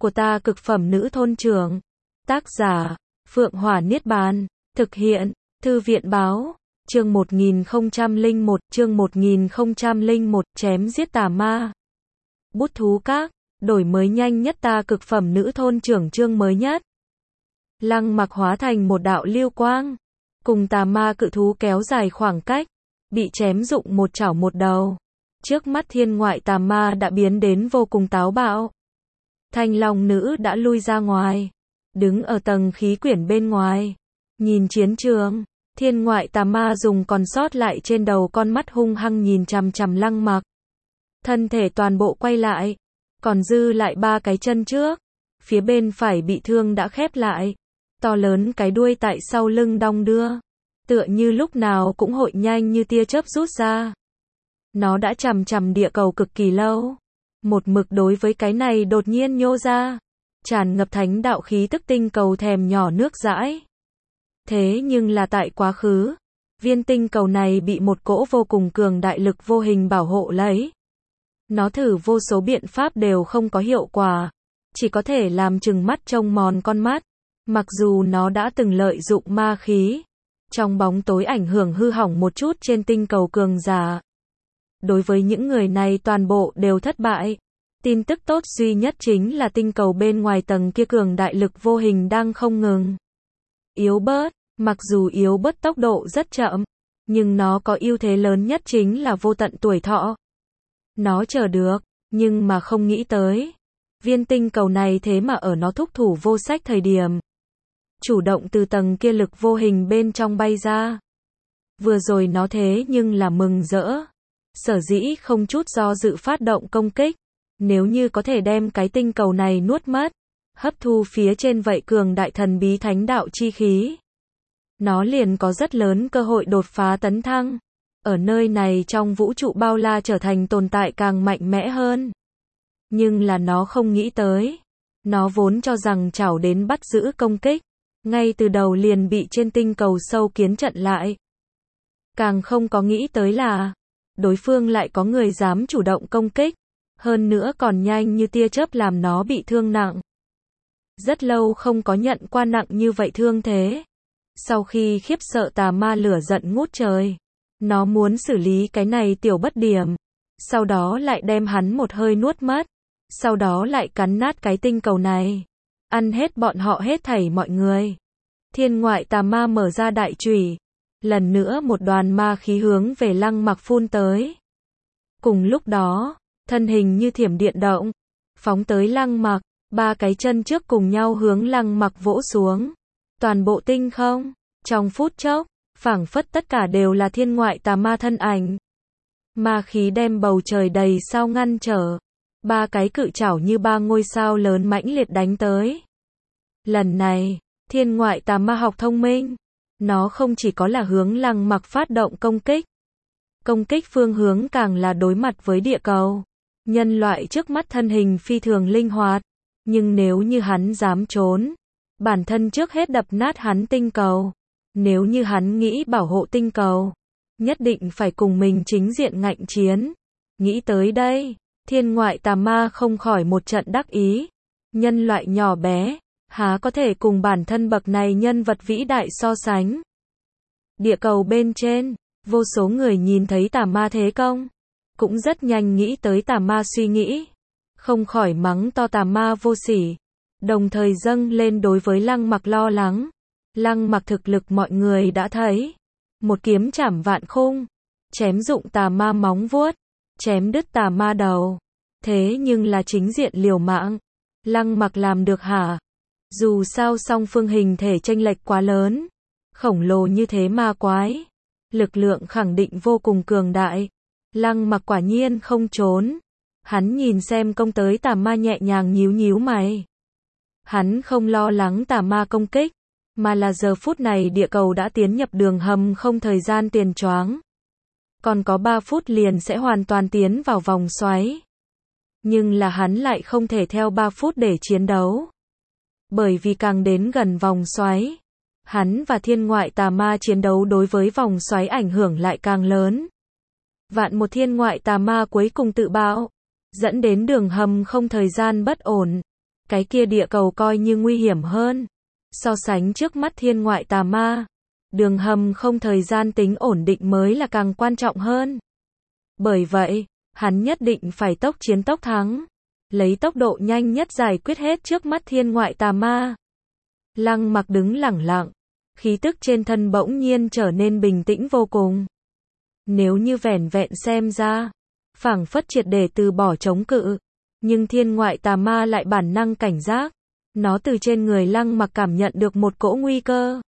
của ta cực phẩm nữ thôn trưởng. Tác giả, Phượng Hỏa Niết Bàn. Thực hiện, Thư viện báo. Chương 1001, chém giết tà ma. Bút thú các, đổi mới nhanh nhất ta cực phẩm nữ thôn trưởng chương mới nhất. Lăng Mặc hóa thành một đạo lưu quang, cùng tà ma cự thú kéo dài khoảng cách, bị chém dụng một chảo một đầu. Trước mắt thiên ngoại tà ma đã biến đến vô cùng táo bạo. Thanh Long nữ đã lui ra ngoài, đứng ở tầng khí quyển bên ngoài, nhìn chiến trường. Thiên ngoại tà ma dùng còn sót lại trên đầu con mắt hung hăng nhìn chằm chằm Lăng Mặc. Thân thể toàn bộ quay lại, còn dư lại 3 cái chân trước. Phía bên phải bị thương đã khép lại, to lớn cái đuôi tại sau lưng đong đưa, tựa như lúc nào cũng hội nhanh như tia chớp rút ra. Nó đã chằm chằm địa cầu cực kỳ lâu, một mực đối với cái này đột nhiên nhô ra, tràn ngập thánh đạo khí tức tinh cầu thèm nhỏ nước dãi. Thế nhưng là tại quá khứ, viên tinh cầu này bị một cỗ vô cùng cường đại lực vô hình bảo hộ lấy. Nó thử vô số biện pháp đều không có hiệu quả, chỉ có thể làm chừng mắt trông mòn con mắt. Mặc dù nó đã từng lợi dụng ma khí, trong bóng tối ảnh hưởng hư hỏng một chút trên tinh cầu cường giả. Đối với những người này toàn bộ đều thất bại. Tin tức tốt duy nhất chính là tinh cầu bên ngoài tầng kia cường đại lực vô hình đang không ngừng yếu bớt. Mặc dù yếu bớt tốc độ rất chậm, nhưng nó có ưu thế lớn nhất chính là vô tận tuổi thọ. Nó chờ được, nhưng mà không nghĩ tới. Viên tinh cầu này thế mà ở nó thúc thủ vô sách thời điểm, chủ động từ tầng kia lực vô hình bên trong bay ra. Vừa rồi nó thế nhưng là mừng rỡ. Sở dĩ không chút do dự phát động công kích. Nếu như có thể đem cái tinh cầu này nuốt mất, hấp thu phía trên vậy cường đại thần bí thánh đạo chi khí, nó liền có rất lớn cơ hội đột phá tấn thăng. Ở nơi này trong vũ trụ bao la trở thành tồn tại càng mạnh mẽ hơn. Nhưng là nó không nghĩ tới. Nó vốn cho rằng chảo đến bắt giữ công kích, ngay từ đầu liền bị trên tinh cầu sâu kiến chặn lại. Càng không có nghĩ tới là, đối phương lại có người dám chủ động công kích, hơn nữa còn nhanh như tia chớp làm nó bị thương nặng. Rất lâu không có nhận qua nặng như vậy thương thế. Sau khi khiếp sợ tà ma lửa giận ngút trời, nó muốn xử lý cái này tiểu bất điểm, sau đó lại đem hắn một hơi nuốt mất, sau đó lại cắn nát cái tinh cầu này, ăn hết bọn họ hết thảy mọi người. Thiên ngoại tà ma mở ra đại chùy, lần nữa một đoàn ma khí hướng về Lăng Mặc phun tới. Cùng lúc đó, thân hình như thiểm điện động, phóng tới Lăng Mặc, 3 cái chân trước cùng nhau hướng Lăng Mặc vỗ xuống. Toàn bộ tinh không, trong phút chốc, phảng phất tất cả đều là thiên ngoại tà ma thân ảnh. Ma khí đem bầu trời đầy sao ngăn trở. 3 cái cự chảo như 3 ngôi sao lớn mãnh liệt đánh tới. Lần này, thiên ngoại tà ma học thông minh. Nó không chỉ có là hướng Lăng Mặc phát động công kích. Công kích phương hướng càng là đối mặt với địa cầu. Nhân loại trước mắt thân hình phi thường linh hoạt. Nhưng nếu như hắn dám trốn, bản thân trước hết đập nát hắn tinh cầu. Nếu như hắn nghĩ bảo hộ tinh cầu, nhất định phải cùng mình chính diện ngạnh chiến. Nghĩ tới đây, thiên ngoại tà ma không khỏi một trận đắc ý. Nhân loại nhỏ bé, há có thể cùng bản thân bậc này nhân vật vĩ đại so sánh. Địa cầu bên trên, vô số người nhìn thấy tà ma thế công, cũng rất nhanh nghĩ tới tà ma suy nghĩ. Không khỏi mắng to tà ma vô sỉ, đồng thời dâng lên đối với Lăng Mặc lo lắng. Lăng Mặc thực lực mọi người đã thấy, một kiếm chảm vạn khung, chém dụng tà ma móng vuốt, chém đứt tà ma đầu. Thế nhưng là chính diện liều mạng, Lăng Mặc làm được hả? Dù sao song phương hình thể chênh lệch quá lớn, khổng lồ như thế ma quái, lực lượng khẳng định vô cùng cường đại. Lăng Mặc quả nhiên không trốn. Hắn nhìn xem công tới tà ma nhẹ nhàng nhíu nhíu mày. Hắn không lo lắng tà ma công kích, mà là giờ phút này địa cầu đã tiến nhập đường hầm không thời gian tiền choáng. Còn có 3 phút liền sẽ hoàn toàn tiến vào vòng xoáy. Nhưng là hắn lại không thể theo 3 phút để chiến đấu. Bởi vì càng đến gần vòng xoáy, hắn và thiên ngoại tà ma chiến đấu đối với vòng xoáy ảnh hưởng lại càng lớn. Vạn một thiên ngoại tà ma cuối cùng tự bạo, dẫn đến đường hầm không thời gian bất ổn. Cái kia địa cầu coi như nguy hiểm hơn. So sánh trước mắt thiên ngoại tà ma, đường hầm không thời gian tính ổn định mới là càng quan trọng hơn. Bởi vậy, hắn nhất định phải tốc chiến tốc thắng, lấy tốc độ nhanh nhất giải quyết hết trước mắt thiên ngoại tà ma. Lăng Mặc đứng lẳng lặng, khí tức trên thân bỗng nhiên trở nên bình tĩnh vô cùng. Nếu như vẻn vẹn xem ra, phảng phất triệt để từ bỏ chống cự, nhưng thiên ngoại tà ma lại bản năng cảnh giác. Nó từ trên người Lăng Mặc cảm nhận được một cỗ nguy cơ.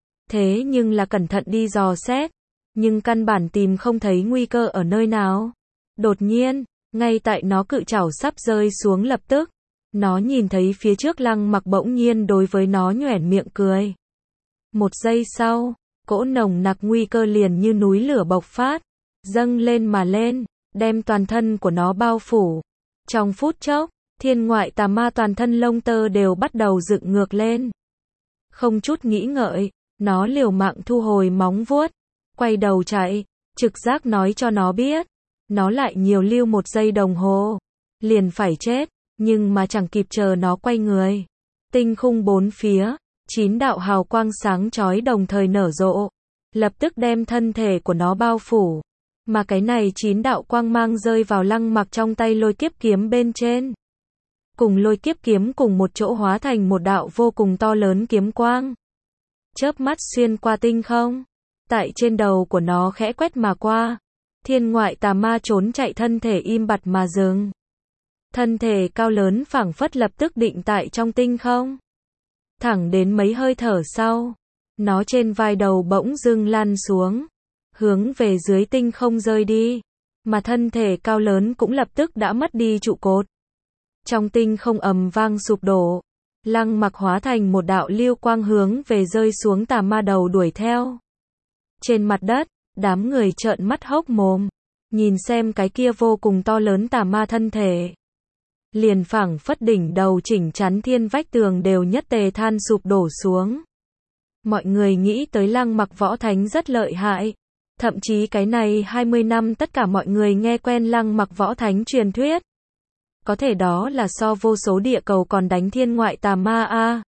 Thế nhưng là cẩn thận đi dò xét, nhưng căn bản tìm không thấy nguy cơ ở nơi nào. Đột nhiên, ngay tại nó cự trảo sắp rơi xuống lập tức, nó nhìn thấy phía trước Lăng Mặc bỗng nhiên đối với nó nhoẻn miệng cười. Một giây sau, cỗ nồng nặc nguy cơ liền như núi lửa bộc phát, dâng lên mà lên, đem toàn thân của nó bao phủ. Trong phút chốc, thiên ngoại tà ma toàn thân lông tơ đều bắt đầu dựng ngược lên. Không chút nghĩ ngợi, nó liều mạng thu hồi móng vuốt, quay đầu chạy, trực giác nói cho nó biết, nó lại nhiều lưu 1 giây đồng hồ, liền phải chết, nhưng mà chẳng kịp chờ nó quay người. Tinh khung bốn phía, 9 đạo hào quang sáng chói đồng thời nở rộ, lập tức đem thân thể của nó bao phủ. Mà cái này 9 đạo quang mang rơi vào Lăng Mặc trong tay lôi kiếp kiếm bên trên. Cùng lôi kiếp kiếm cùng một chỗ hóa thành một đạo vô cùng to lớn kiếm quang. Chớp mắt xuyên qua tinh không, tại trên đầu của nó khẽ quét mà qua. Thiên ngoại tà ma trốn chạy thân thể im bặt mà dừng. Thân thể cao lớn phảng phất lập tức định tại trong tinh không. Thẳng đến mấy hơi thở sau, nó trên vai đầu bỗng dưng lăn xuống, hướng về dưới tinh không rơi đi, mà thân thể cao lớn cũng lập tức đã mất đi trụ cột. Trong tinh không ầm vang sụp đổ, Lăng Mặc hóa thành một đạo lưu quang hướng về rơi xuống tà ma đầu đuổi theo. Trên mặt đất, đám người trợn mắt hốc mồm, nhìn xem cái kia vô cùng to lớn tà ma thân thể. Liền phảng phất đỉnh đầu chỉnh chắn thiên vách tường đều nhất tề than sụp đổ xuống. Mọi người nghĩ tới Lăng Mặc võ thánh rất lợi hại. Thậm chí cái này 20 năm tất cả mọi người nghe quen Lăng Mặc võ thánh truyền thuyết. Có thể đó là so vô số địa cầu còn đánh thiên ngoại tà ma a.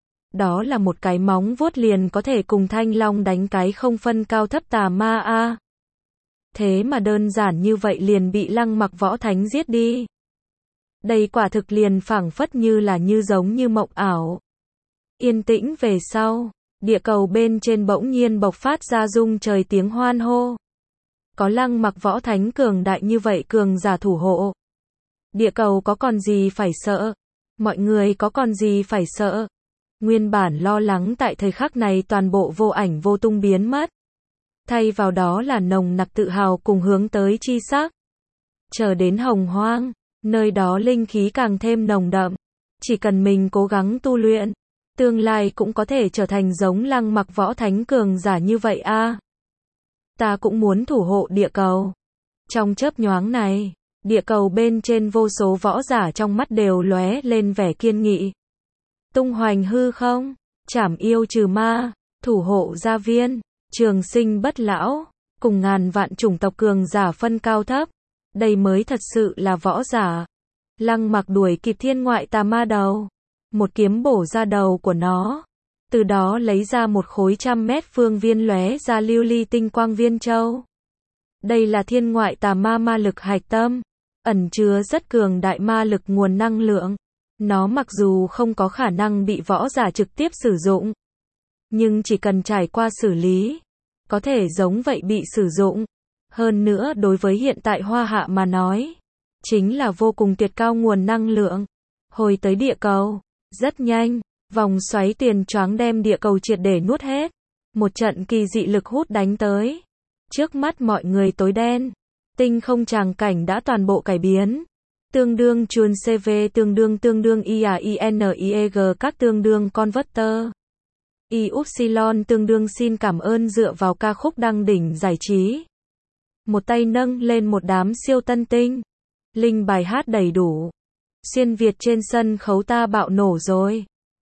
Đó là một cái móng vuốt liền có thể cùng Thanh Long đánh cái không phân cao thấp tà ma a. Thế mà đơn giản như vậy liền bị Lăng Mặc võ thánh giết đi. Đây quả thực liền phảng phất như là như giống như mộng ảo. Yên tĩnh về sau, địa cầu bên trên bỗng nhiên bộc phát ra rung trời tiếng hoan hô. Có Lăng Mặc võ thánh cường đại như vậy cường giả thủ hộ. Địa cầu có còn gì phải sợ? Mọi người có còn gì phải sợ? Nguyên bản lo lắng tại thời khắc này toàn bộ vô ảnh vô tung biến mất. Thay vào đó là nồng nặc tự hào cùng hướng tới chi sắc. Chờ đến Hồng Hoang, nơi đó linh khí càng thêm nồng đậm. Chỉ cần mình cố gắng tu luyện, tương lai cũng có thể trở thành giống Lăng Mặc võ thánh cường giả như vậy a. Ta cũng muốn thủ hộ địa cầu. Trong chớp nhoáng này, địa cầu bên trên vô số võ giả trong mắt đều lóe lên vẻ kiên nghị. Tung hoành hư không, trảm yêu trừ ma, thủ hộ gia viên, trường sinh bất lão, cùng ngàn vạn chủng tộc cường giả phân cao thấp. Đây mới thật sự là võ giả. Lăng Mặc đuổi kịp thiên ngoại tà ma đầu, một kiếm bổ ra đầu của nó. Từ đó lấy ra một khối 100 mét phương viên lóe ra lưu ly tinh quang viên châu. Đây là thiên ngoại tà ma ma lực hạch tâm, ẩn chứa rất cường đại ma lực nguồn năng lượng. Nó mặc dù không có khả năng bị võ giả trực tiếp sử dụng, nhưng chỉ cần trải qua xử lý, có thể giống vậy bị sử dụng. Hơn nữa đối với hiện tại Hoa Hạ mà nói, chính là vô cùng tuyệt cao nguồn năng lượng. Hồi tới địa cầu, rất nhanh, vòng xoáy tiền choáng đem địa cầu triệt để nuốt hết. Một trận kỳ dị lực hút đánh tới. Trước mắt mọi người tối đen, tinh không tràng cảnh đã toàn bộ cải biến. Tương đương chuồn CV tương đương IAINIEG các tương đương converter. Y-upsilon tương đương xin cảm ơn dựa vào ca khúc đăng đỉnh giải trí. Một tay nâng lên một đám siêu tân tinh. Linh bài hát đầy đủ. Xuyên Việt trên sân khấu ta bạo nổ rồi.